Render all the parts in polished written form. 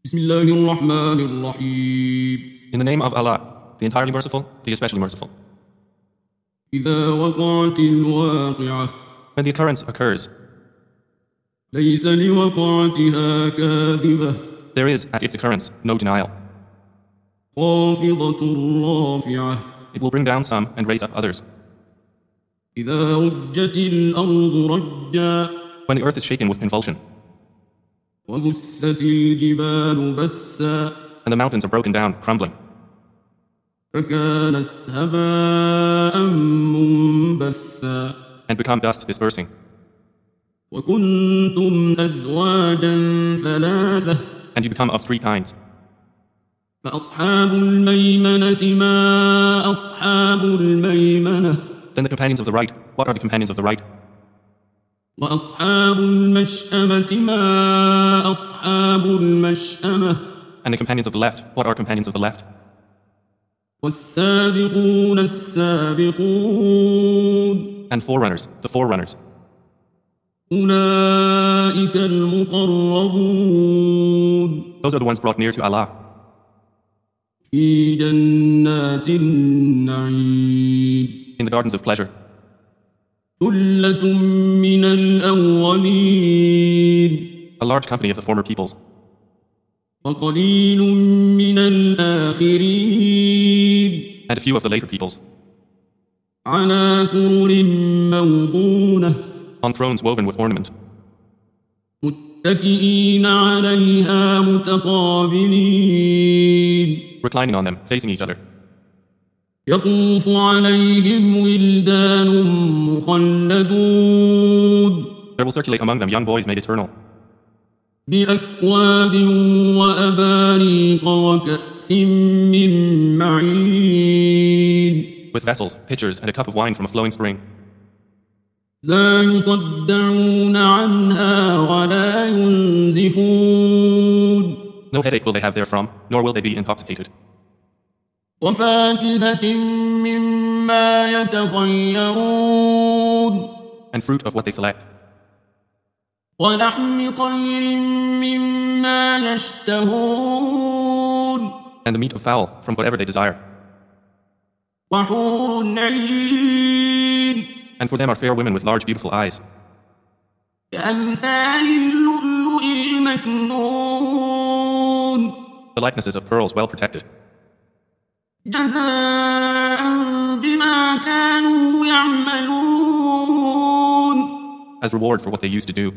بسم الله الرحمن الرحيم. In the name of Allah, the entirely merciful, the especially merciful. إذا وقعت الواقعة When the occurrence occurs, ليس لوقعتها كاذبة there is at its occurrence no denial. خافضة رافعة It will bring down some and raise up others. إذا رجت الأرض رجا When the earth is shaken with convulsion, وبست الجبال بسا and the mountains are broken down, crumbling, فكانت هباء منبثا and become dust dispersing. وكنتم أزواجا ثلاثة And you become of three kinds. فأصحاب الميمنة ما أصحاب الميمنة Then the companions of the right, what are the companions of the right? وأصحاب المشأمة ما أصحاب المشأمة And the companions of the left, what are companions of the left? والسابقون السابقون And forerunners, the forerunners. أولئك المقربون Those are the ones brought near to Allah في جنات النعيم in the gardens of pleasure. ثلة من الأولين A large company of the former peoples, وقليل من الآخرين and a few of the later peoples, على سرر موضونة on thrones woven with ornament, متكئين عليها متقابلين reclining on them, facing each other. يطوف عليهم ولدان مخلدون There will circulate among them young boys made eternal, بأكواب وأباريق وكأس من معين with vessels, pitchers, and a cup of wine from a flowing spring. لا يصدعون عنها ولا ينزفون No headache will they have therefrom, nor will they be intoxicated. وفاكهة مما يتخيرون And fruit of what they select, ولحم طير مما يشتهون and the meat of fowl from whatever they desire. وحور عين And for them are fair women with large beautiful eyes, كأمثال اللؤلؤ المكنون the likenesses of pearls well protected, جزاء بما كانوا يعملون as reward for what they used to do.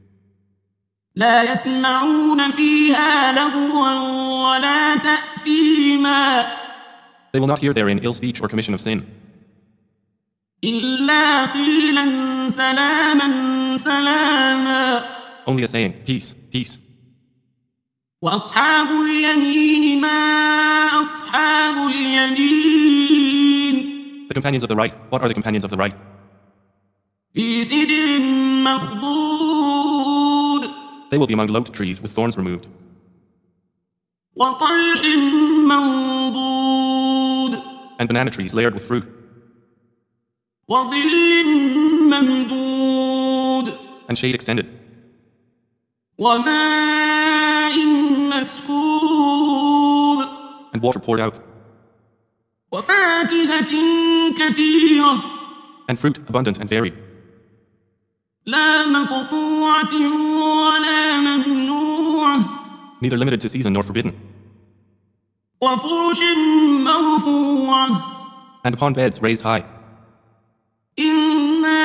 لا يسمعون فيها لغوا ولا تأثيما They will not hear therein ill speech or commission of sin, إلا قيلا سلاما سلاما only a saying, peace, peace. وأصحاب اليمين ما أصحاب اليمين The companions of the right, what are the companions of the right? في سدر مخضود They will be among lote trees with thorns removed, وطلح منضود and banana trees layered with fruit, وظل ممدود and shade extended, وماء مسكوب and water poured out, وفاكهة كثيرة and fruit abundant and varied, لا مقطوعة ولا ممنوعة neither limited to season nor forbidden, وفرش مرفوعة and upon beds raised high. إنا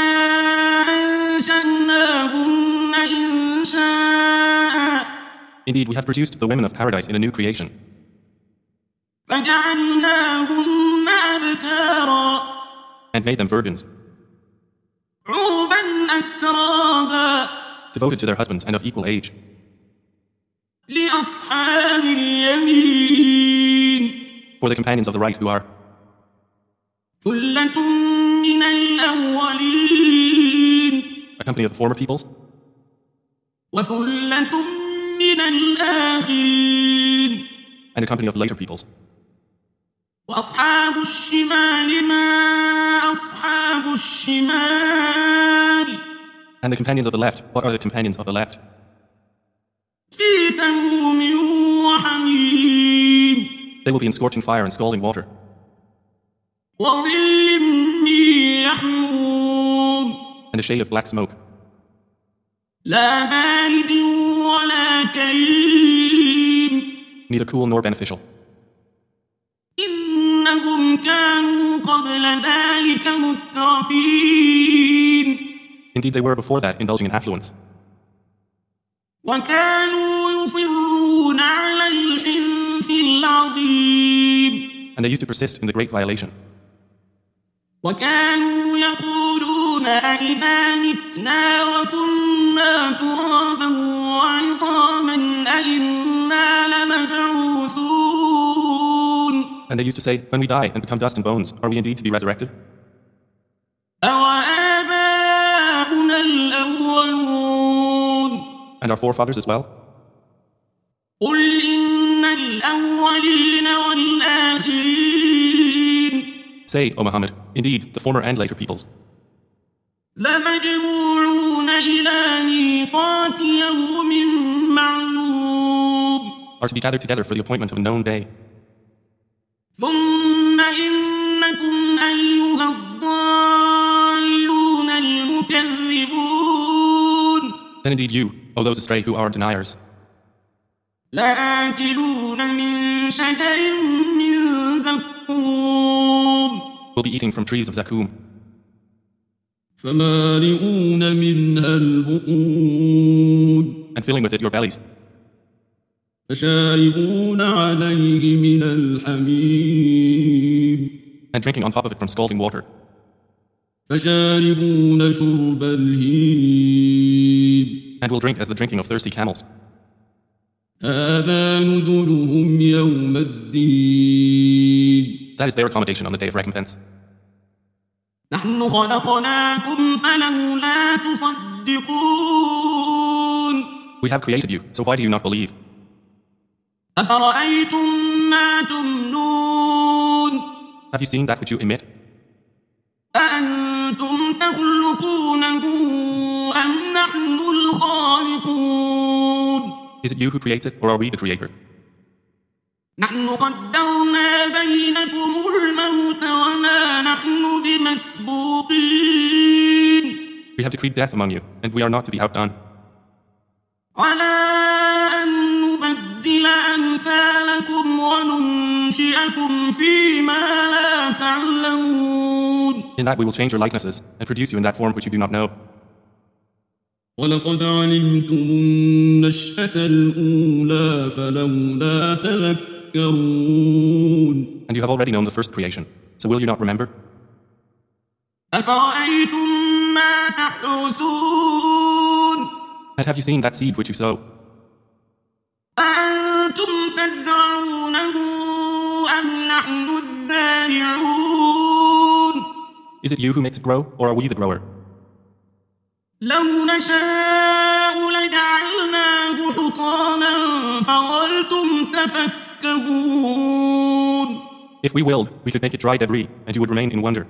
أنشأناهن إنشاء Indeed, we have produced the women of paradise in a new creation, فجعلناهن أبكارا and made them virgins, عربا أترابا devoted to their husbands and of equal age, لأصحاب اليمين for the companions of the right who are ثلة من الأولين a company of the former peoples, وثلة من الآخرين and a company of later peoples. وأصحاب الشمال ما أصحاب الشمال And the companions of the left, what are the companions of the left? في سموم They will be in scorching fire and scalding water, وظل من يحموم and a shade of black smoke, لا بارد ولا كريم neither cool nor beneficial. إنهم كانوا قبل ذلك مترفين Indeed, they were before that indulging in affluence, وكانوا يصرون على الحنث العظيم and they used to persist in the great violation. وكانوا يقولون أئذا متنا وكنا ترابا وعظاما أئنا لمبعوثون And they used to say, when we die and become dust and bones, are we indeed to be resurrected? أوآباؤنا الأولون And our forefathers as well? قل إن الأولين والآخرين Say, O Muhammad, indeed, the former and later peoples لمجموعون إلى ميقات يوم معلوم are to be gathered together for the appointment of a known day. ثم إنكم أيها الضالون المكذبون Then indeed you, O those astray who are deniers, لآكلون من شجر من زقوم will be eating from trees of zakum, فمالئون منها البطون and filling with it your bellies, فشاربون عليه من الحميم and drinking on top of it from scalding water, فشاربون شرب الهيم and will drink as the drinking of thirsty camels. هذا نزلهم يوم الدين That is their accommodation on the day of recompense. نحن خلقناكم فلولا تصدقون We have created you, so why do you not believe? أفرأيتم ما تمنون Have you seen that which you emit? أأنتم تخلقونه أم نحن الخالقون Is it you who creates it, or are we the creator? نحن قدرنا بينكم الموت وما نحن بمسبوقين We have decreed death among you, and we are not to be outdone, على أن نبدل أمثالكم وننشئكم فيما لا تعلمون in that we will change your likenesses and produce you in that form which you do not know. ولقد علمتم النشأة الأولى فلولا تذكرون And you have already known the first creation, so will you not remember? أفرأيتم ما تحرثون And have you seen that seed which you sow? أأنتم تزرعونه أم نحن الزارعون Is it you who makes it grow, or are we the grower? لو نشاء لجعلناه حطاما فظلتم تفكهون If we willed, we could make it dry debris, and you would remain in wonder.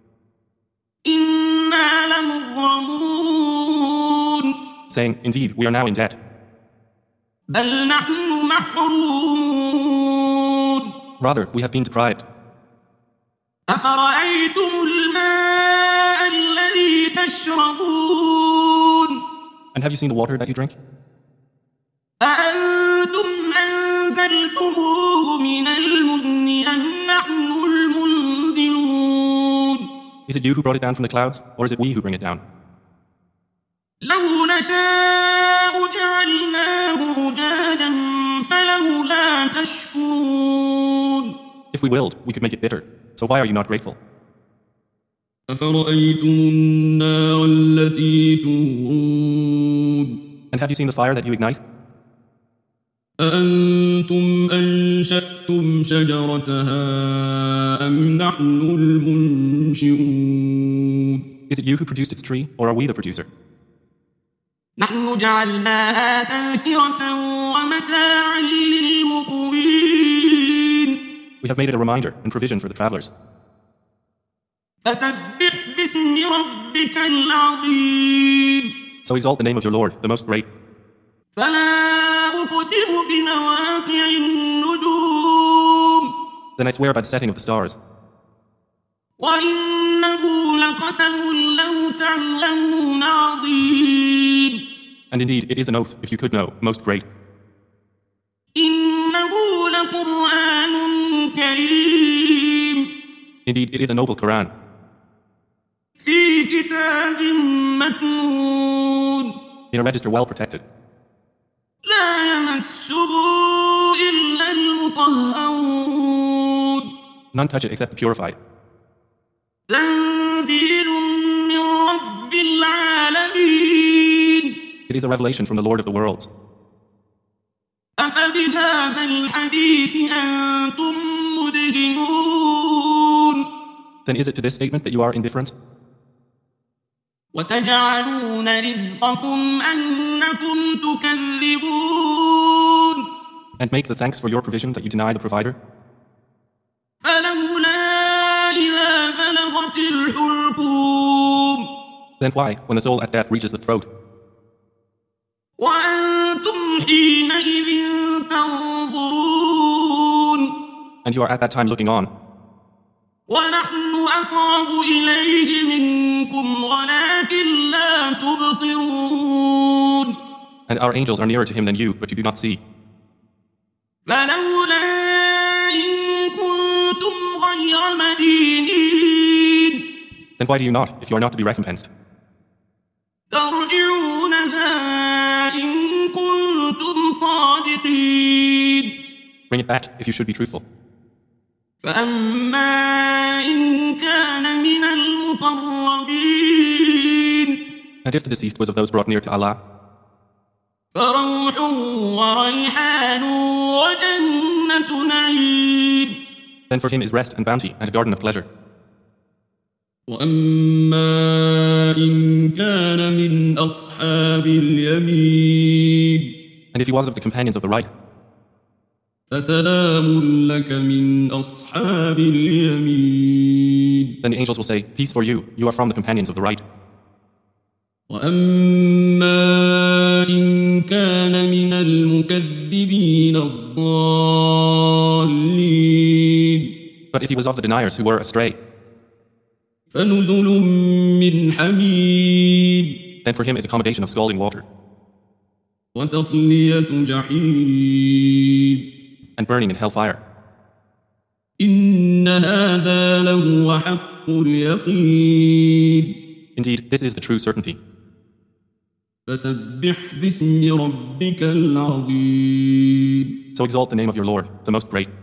إنا لمغرمون Saying, indeed, we are now in debt, بل نحن محرومون rather, we have been deprived. أفرأيتم الماء الذي تشربون And have you seen the water that you drink? أأنتم أنزلتموه من المزن أم نحن المنزلون Is it you who brought it down from the clouds, or is it we who bring it down? لو نشاء جعلناه أجاجا فلولا تشكرون If we willed, we could make it bitter, so why are you not grateful? أفرأيتم النار التي تورون And have you seen the fire that you ignite? أأنتم أنشأتم شجرتها أم نحن المنشئون Is it you who produced its tree, or are we the producer? نحن جعلناها تذكرة ومتاعا للمقوين We have made it a reminder and provision for the travelers. فسبح باسم ربك العظيم So exalt the name of your Lord, the most great. فلا أقسم بمواقع النجوم Then I swear by the setting of the stars. وإنه لقسم لو تعلمون عظيم. And indeed, it is an oath, if you could know, most great. إنه لقرآن كريم. Indeed, it is a noble Quran. في كتاب مكنون. In a register well protected. لا يمسه إلا المطهرون. None touch it except the purified. تنزيل من رب العالمين. It is a revelation from the Lord of the worlds. أفبهذا الحديث أنتم مدهنون. Then is it to this statement that you are indifferent? وتجعلون رزقكم أنكم تكذبون. And make the thanks for your provision that you deny the provider? فلولا إذا بلغت الحلقوم. Then why, when the soul at death reaches the throat? وأنتم حينئذ تنظرون. And you are at that time looking on. ونحن أقرب إليه منكم ولكن لا تبصرون. And our angels are nearer to him than you, but you do not see. فلولا إن كنتم غير مدينين. Then why do you not, if you are not to be recompensed? ترجعونها إن كنتم صادقين. Bring it back, if you should be truthful. فأما إن كان من المقربين. And if the deceased was of those brought near to Allah, فروح وريحان وجنة نعيم. then for him is rest and bounty and a garden of pleasure. وأما إن كان من أصحاب اليمين. And if he was of the companions of the right, فسلام لك من أصحاب اليمين. then the angels will say, peace for you, you are from the companions of the right. وأما إن كان من المكذبين الضالين. But if he was of the deniers who were astray, فنزل من حميم. then for him is accommodation of scalding water وتصلية جحيم. and burning in hellfire. إن هذا لهو حق اليقين. Indeed, this is the true certainty. فسبح باسم ربك العظيم. So exalt the name of your Lord, the most great.